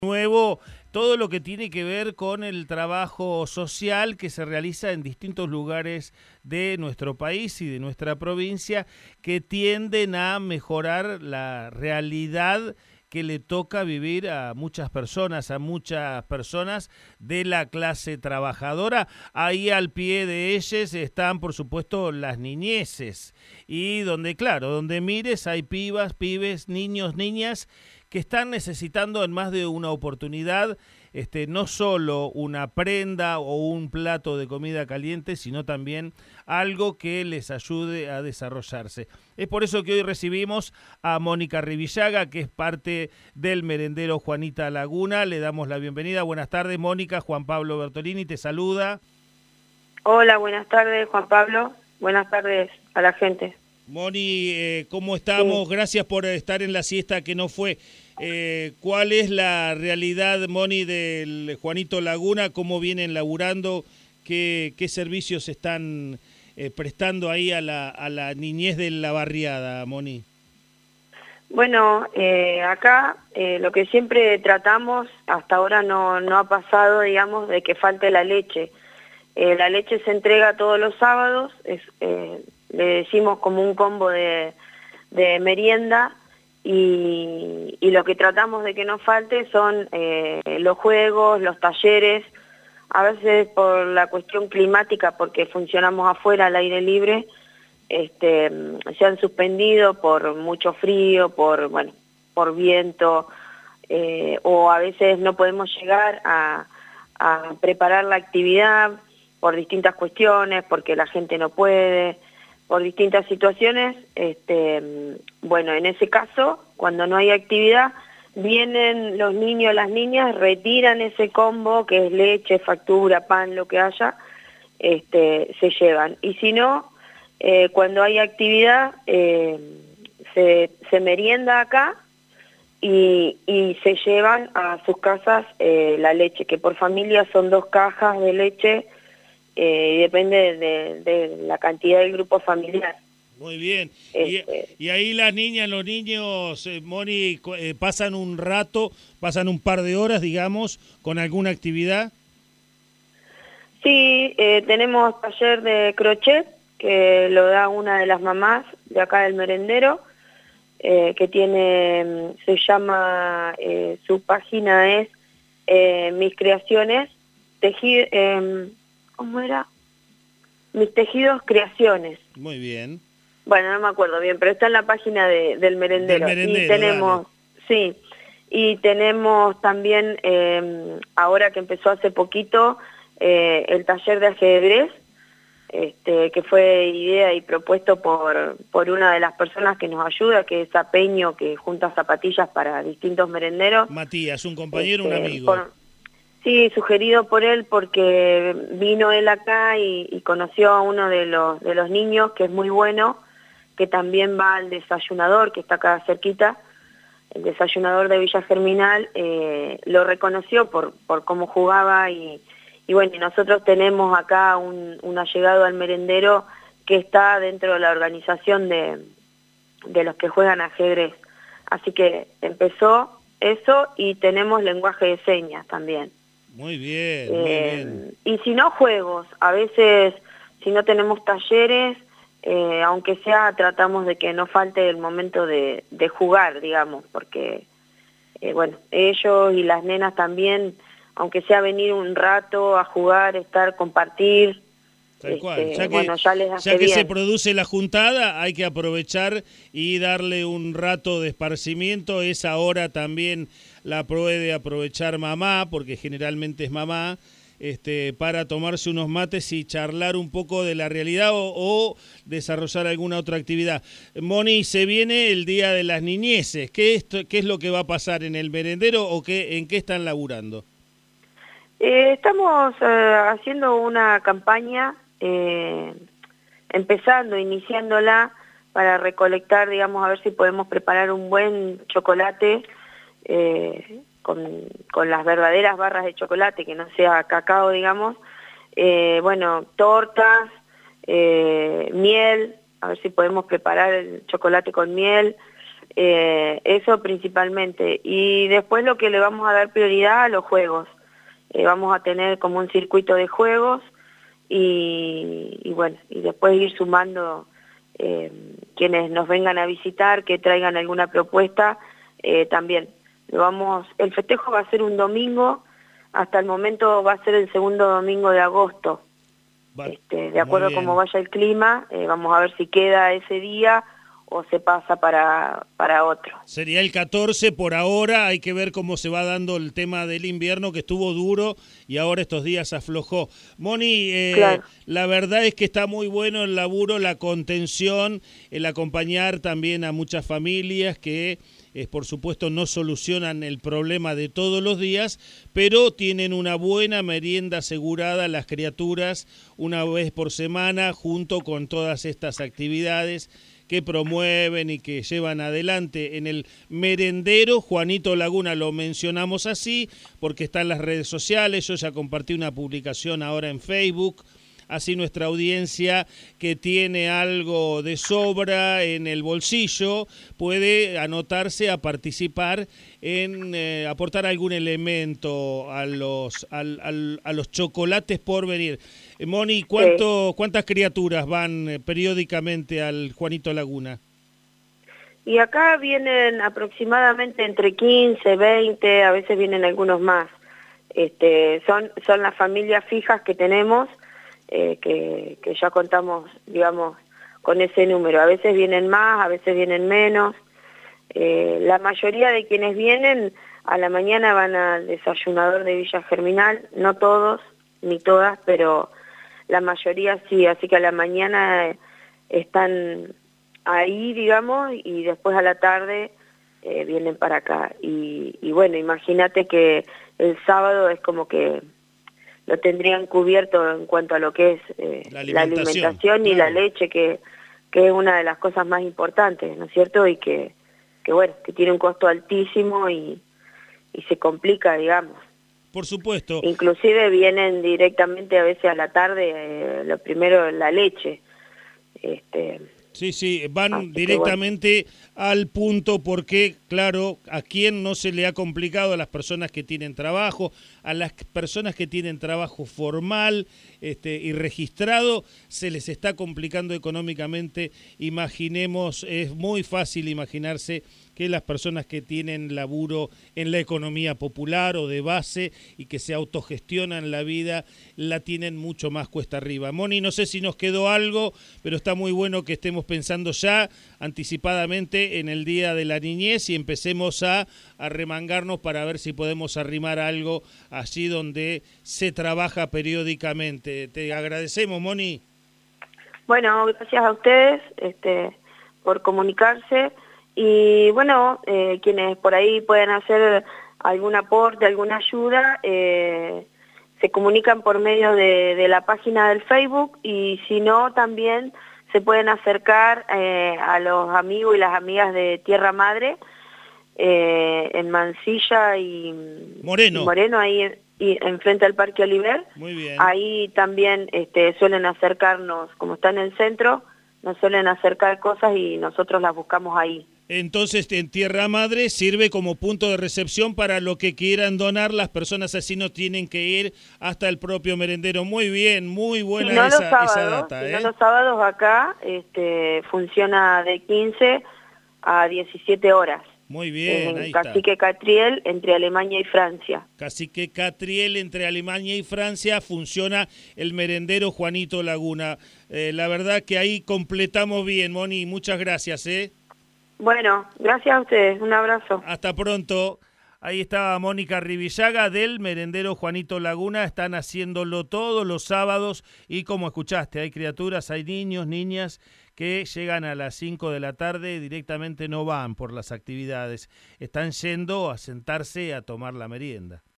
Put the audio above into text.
Nuevo, todo lo que tiene que ver con el trabajo social que se realiza en distintos lugares de nuestro país y de nuestra provincia, que tienden a mejorar la realidad que le toca vivir a muchas personas de la clase trabajadora. Ahí al pie de ellas están, por supuesto, las niñeces, y donde mires hay pibas, pibes, niños, niñas, que están necesitando en más de una oportunidad no solo una prenda o un plato de comida caliente, sino también algo que les ayude a desarrollarse. Es por eso que hoy recibimos a Mónica Rivillaga, que es parte del merendero Juanita Laguna. Le damos la bienvenida. Buenas tardes, Mónica. Juan Pablo Bertolini te saluda. Hola, buenas tardes, Juan Pablo. Buenas tardes a la gente. Moni, ¿cómo estamos? Sí. Gracias por estar en la siesta que no fue. ¿Cuál es la realidad, Moni, del Juanito Laguna? ¿Cómo vienen laburando? ¿Qué servicios están prestando ahí a la niñez de la barriada, Moni? Bueno, acá lo que siempre tratamos, hasta ahora no ha pasado, digamos, de que falte la leche. La leche se entrega todos los sábados, le decimos como un combo de merienda, y lo que tratamos de que no falte son los juegos, los talleres. A veces por la cuestión climática, porque funcionamos afuera al aire libre, se han suspendido por mucho frío, por viento, o a veces no podemos llegar a preparar la actividad por distintas cuestiones, porque la gente no puede, por distintas situaciones. Bueno, en ese caso, cuando no hay actividad, vienen los niños, las niñas, retiran ese combo que es leche, factura, pan, lo que haya, se llevan. Y si no, cuando hay actividad, se merienda acá y se llevan a sus casas la leche, que por familia son 2 cajas de leche, y depende de la cantidad del grupo familiar. Muy bien. Y ahí las niñas, los niños, Moni, pasan un rato, pasan un par de horas, digamos, con alguna actividad. Sí, tenemos taller de crochet, que lo da una de las mamás de acá del merendero, que tiene, se llama, su página es Mis Creaciones, ¿cómo era? Mis Tejidos Creaciones. Muy bien. Bueno, no me acuerdo bien, pero está en la página del merendero. Y tenemos, sí, y tenemos también, ahora que empezó hace poquito, el taller de ajedrez, que fue idea y propuesto por una de las personas que nos ayuda, que es Apeño, que junta zapatillas para distintos merenderos. Matías, un compañero, un amigo. Sí, sugerido por él, porque vino él acá y conoció a uno de los niños, que es muy bueno, que también va al desayunador, que está acá cerquita, el desayunador de Villa Germinal. Lo reconoció por cómo jugaba, y bueno, y nosotros tenemos acá un allegado al merendero que está dentro de la organización de los que juegan ajedrez. Así que empezó eso, y tenemos lenguaje de señas también. Muy bien, muy bien. Y si no, juegos. A veces, si no tenemos talleres, aunque sea, tratamos de que no falte el momento de jugar, digamos, porque, bueno, ellos y las nenas también, aunque sea venir un rato a jugar, estar, compartir. Tal cual. Ya que bien. Se produce la juntada, hay que aprovechar y darle un rato de esparcimiento. Esa hora también la puede aprovechar mamá, porque generalmente es mamá, para tomarse unos mates y charlar un poco de la realidad o desarrollar alguna otra actividad. Moni, se viene el Día de las Niñeces. ¿Qué es lo que va a pasar en el merendero o en qué están laburando? Estamos haciendo una campaña, iniciándola, para recolectar, digamos, a ver si podemos preparar un buen chocolate, con las verdaderas barras de chocolate, que no sea cacao, digamos. Bueno, tortas, miel, a ver si podemos preparar el chocolate con miel, Eso principalmente. Y después lo que le vamos a dar prioridad a los juegos. Vamos a tener como un circuito de juegos y bueno, y después ir sumando quienes nos vengan a visitar, que traigan alguna propuesta, también. El festejo va a ser un domingo, hasta el momento va a ser el segundo domingo de agosto. De acuerdo a cómo vaya el clima, vamos a ver si queda ese día o se pasa para otro. Sería el 14 por ahora, hay que ver cómo se va dando el tema del invierno, que estuvo duro y ahora estos días aflojó. Moni, claro. La verdad es que está muy bueno el laburo, la contención, el acompañar también a muchas familias que por supuesto no solucionan el problema de todos los días, pero tienen una buena merienda asegurada las criaturas una vez por semana, junto con todas estas actividades que promueven y que llevan adelante en el merendero Juanito Laguna. Lo mencionamos así porque está en las redes sociales. Yo ya compartí una publicación ahora en Facebook. Así nuestra audiencia que tiene algo de sobra en el bolsillo puede anotarse a participar en aportar algún elemento a los chocolates por venir. Moni, ¿cuántas criaturas van periódicamente al Juanito Laguna? Y acá vienen aproximadamente entre 15, 20, a veces vienen algunos más. Son las familias fijas que tenemos. Que ya contamos, digamos, con ese número. A veces vienen más, a veces vienen menos. La mayoría de quienes vienen a la mañana van al desayunador de Villa Germinal, no todos, ni todas, pero la mayoría sí, así que a la mañana están ahí, digamos, y después a la tarde vienen para acá. Y bueno, imagínate que el sábado es como que lo tendrían cubierto en cuanto a lo que es la alimentación y claro, la leche, que es una de las cosas más importantes, ¿no es cierto? Y que bueno, que tiene un costo altísimo y se complica, digamos. Por supuesto. Inclusive vienen directamente a veces a la tarde, lo primero la leche. Sí, van directamente al punto porque, claro, a quién no se le ha complicado, a las personas que tienen trabajo, a las personas que tienen trabajo formal y registrado, se les está complicando económicamente. Imaginemos, es muy fácil imaginarse que las personas que tienen laburo en la economía popular o de base y que se autogestionan la vida, la tienen mucho más cuesta arriba. Moni, no sé si nos quedó algo, pero está muy bueno que estemos pensando ya anticipadamente en el Día de la Niñez y empecemos a remangarnos para ver si podemos arrimar algo allí donde se trabaja periódicamente. Te agradecemos, Moni. Bueno, gracias a ustedes por comunicarse. Y bueno, quienes por ahí pueden hacer algún aporte, alguna ayuda, se comunican por medio de la página del Facebook y si no también se pueden acercar a los amigos y las amigas de Tierra Madre en Mansilla y Moreno ahí enfrente al Parque Oliver. Muy bien. Ahí también suelen acercarnos, como está en el centro, nos suelen acercar cosas y nosotros las buscamos ahí. Entonces, en Tierra Madre sirve como punto de recepción para lo que quieran donar. Las personas así no tienen que ir hasta el propio merendero. Muy bien, muy buena esa data. Si no, los sábados acá funciona de 15 a 17 horas. Muy bien, ahí Cacique Catriel, entre Alemania y Francia. Cacique Catriel, entre Alemania y Francia, funciona el merendero Juanito Laguna. La verdad que ahí completamos bien, Moni. Muchas gracias, Bueno, gracias a ustedes. Un abrazo. Hasta pronto. Ahí estaba Mónica Rivillaga del merendero Juanito Laguna. Están haciéndolo todos los sábados y como escuchaste, hay criaturas, hay niños, niñas que llegan a las 5 de la tarde, directamente no van por las actividades. Están yendo a sentarse a tomar la merienda.